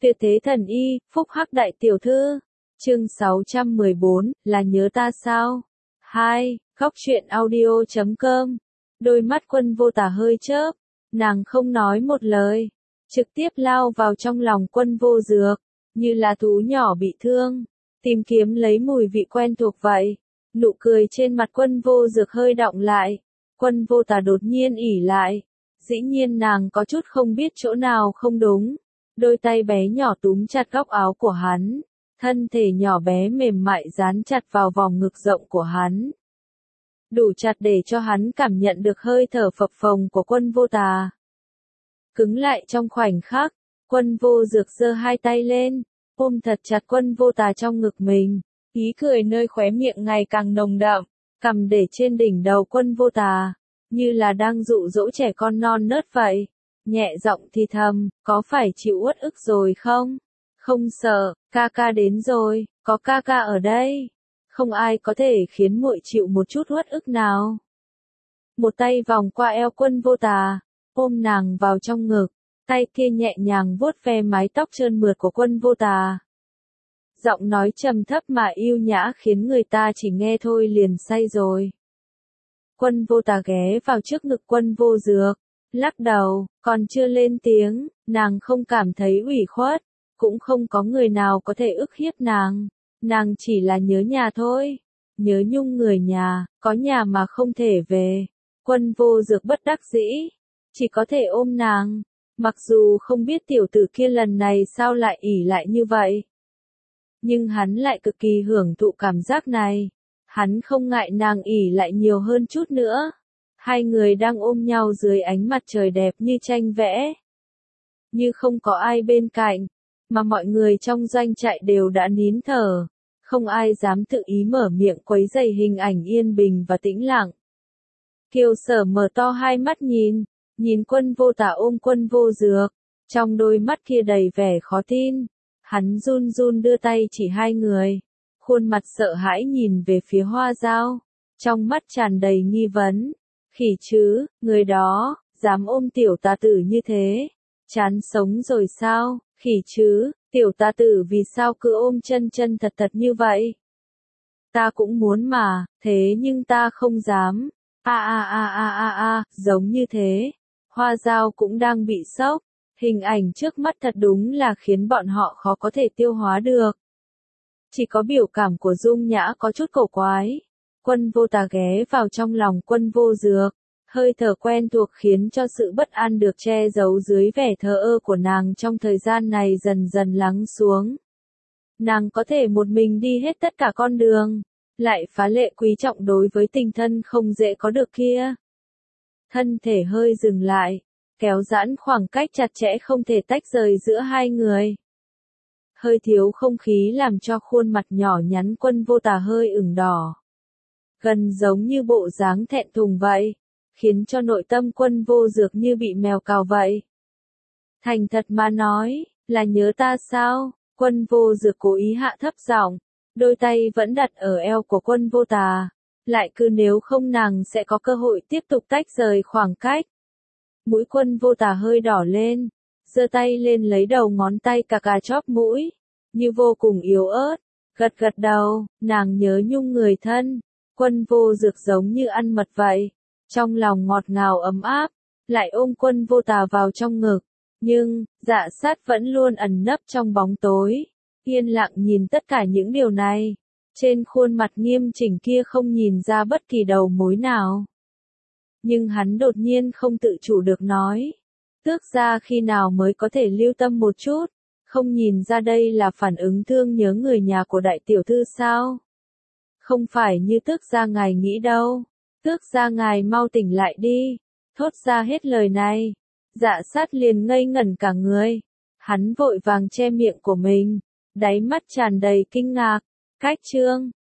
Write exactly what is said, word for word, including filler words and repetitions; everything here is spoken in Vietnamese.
Tuyệt thế thần y, phúc hắc đại tiểu thư. Chương sáu trăm mười bốn, là nhớ ta sao? hai. Góc truyện audio chấm com. Đôi mắt Quân Vô Tà hơi chớp, nàng không nói một lời, trực tiếp lao vào trong lòng Quân Vô Dược, như là thú nhỏ bị thương, tìm kiếm lấy mùi vị quen thuộc vậy. Nụ cười trên mặt Quân Vô Dược hơi đọng lại, Quân Vô Tà đột nhiên ỉ lại, dĩ nhiên nàng có chút không biết chỗ nào không đúng. Đôi tay bé nhỏ túm chặt góc áo của hắn, thân thể nhỏ bé mềm mại dán chặt vào vòng ngực rộng của hắn. Đủ chặt để cho hắn cảm nhận được hơi thở phập phồng của Quân Vô Tà. Cứng lại trong khoảnh khắc, Quân Vô Dược giơ hai tay lên, ôm thật chặt Quân Vô Tà trong ngực mình, ý cười nơi khóe miệng ngày càng nồng đậm, cầm để trên đỉnh đầu Quân Vô Tà, như là đang dụ dỗ trẻ con non nớt vậy. Nhẹ giọng thì thầm, có phải chịu uất ức rồi không? Không sợ, ca ca đến rồi, có ca ca ở đây. Không ai có thể khiến muội chịu một chút uất ức nào. Một tay vòng qua eo Quân Vô Tà, ôm nàng vào trong ngực, tay kia nhẹ nhàng vuốt ve mái tóc trơn mượt của Quân Vô Tà. Giọng nói trầm thấp mà yêu nhã khiến người ta chỉ nghe thôi liền say rồi. Quân Vô Tà ghé vào trước ngực Quân Vô Dược, lắc đầu, còn chưa lên tiếng, nàng không cảm thấy ủy khuất, cũng không có người nào có thể ức hiếp nàng, nàng chỉ là nhớ nhà thôi, nhớ nhung người nhà, có nhà mà không thể về. Quân Vô Dược bất đắc dĩ, chỉ có thể ôm nàng, mặc dù không biết tiểu tử kia lần này sao lại ỉ lại như vậy. Nhưng hắn lại cực kỳ hưởng thụ cảm giác này, hắn không ngại nàng ỉ lại nhiều hơn chút nữa. Hai người đang ôm nhau dưới ánh mặt trời đẹp như tranh vẽ. Như không có ai bên cạnh, mà mọi người trong doanh trại đều đã nín thở. Không ai dám tự ý mở miệng quấy rầy hình ảnh yên bình và tĩnh lặng. Kiều Sở mở to hai mắt nhìn, nhìn Quân Vô Tà ôm Quân Vô Dược, trong đôi mắt kia đầy vẻ khó tin. Hắn run run đưa tay chỉ hai người, khuôn mặt sợ hãi nhìn về phía Hoa Dao, trong mắt tràn đầy nghi vấn. Khỉ chứ, người đó, dám ôm tiểu tà tử như thế, chán sống rồi sao, khỉ chứ, tiểu tà tử vì sao cứ ôm chân chân thật thật như vậy? Ta cũng muốn mà, thế nhưng ta không dám, a a a a a a, giống như thế. Hoa Dao cũng đang bị sốc, hình ảnh trước mắt thật đúng là khiến bọn họ khó có thể tiêu hóa được. Chỉ có biểu cảm của Dung Nhã có chút cổ quái. Quân Vô Tà ghé vào trong lòng Quân Vô Dược, hơi thở quen thuộc khiến cho sự bất an được che giấu dưới vẻ thờ ơ của nàng trong thời gian này dần dần lắng xuống. Nàng có thể một mình đi hết tất cả con đường, lại phá lệ quý trọng đối với tình thân không dễ có được kia. Thân thể hơi dừng lại, kéo giãn khoảng cách chặt chẽ không thể tách rời giữa hai người. Hơi thiếu không khí làm cho khuôn mặt nhỏ nhắn Quân Vô Tà hơi ửng đỏ. Gần giống như bộ dáng thẹn thùng vậy, khiến cho nội tâm Quân Vô Dược như bị mèo cào vậy. Thành thật mà nói, là nhớ ta sao? Quân Vô Dược cố ý hạ thấp giọng, đôi tay vẫn đặt ở eo của Quân Vô Tà, lại cứ nếu không nàng sẽ có cơ hội tiếp tục tách rời khoảng cách. Mũi Quân Vô Tà hơi đỏ lên, giơ tay lên lấy đầu ngón tay cà cà chóp mũi, như vô cùng yếu ớt, gật gật đầu, nàng nhớ nhung người thân. Quân Vô Dược giống như ăn mật vậy, trong lòng ngọt ngào ấm áp, lại ôm Quân Vô Tà vào trong ngực, nhưng, Dạ Sát vẫn luôn ẩn nấp trong bóng tối, yên lặng nhìn tất cả những điều này, trên khuôn mặt nghiêm chỉnh kia không nhìn ra bất kỳ đầu mối nào. Nhưng hắn đột nhiên không tự chủ được nói, Tước gia khi nào mới có thể lưu tâm một chút, không nhìn ra đây là phản ứng thương nhớ người nhà của đại tiểu thư sao? Không phải như Tước gia ngài nghĩ đâu, Tước gia ngài mau tỉnh lại đi. Thốt ra hết lời này, Dạ Sát liền ngây ngẩn cả người, hắn vội vàng che miệng của mình, đáy mắt tràn đầy kinh ngạc. Cách chương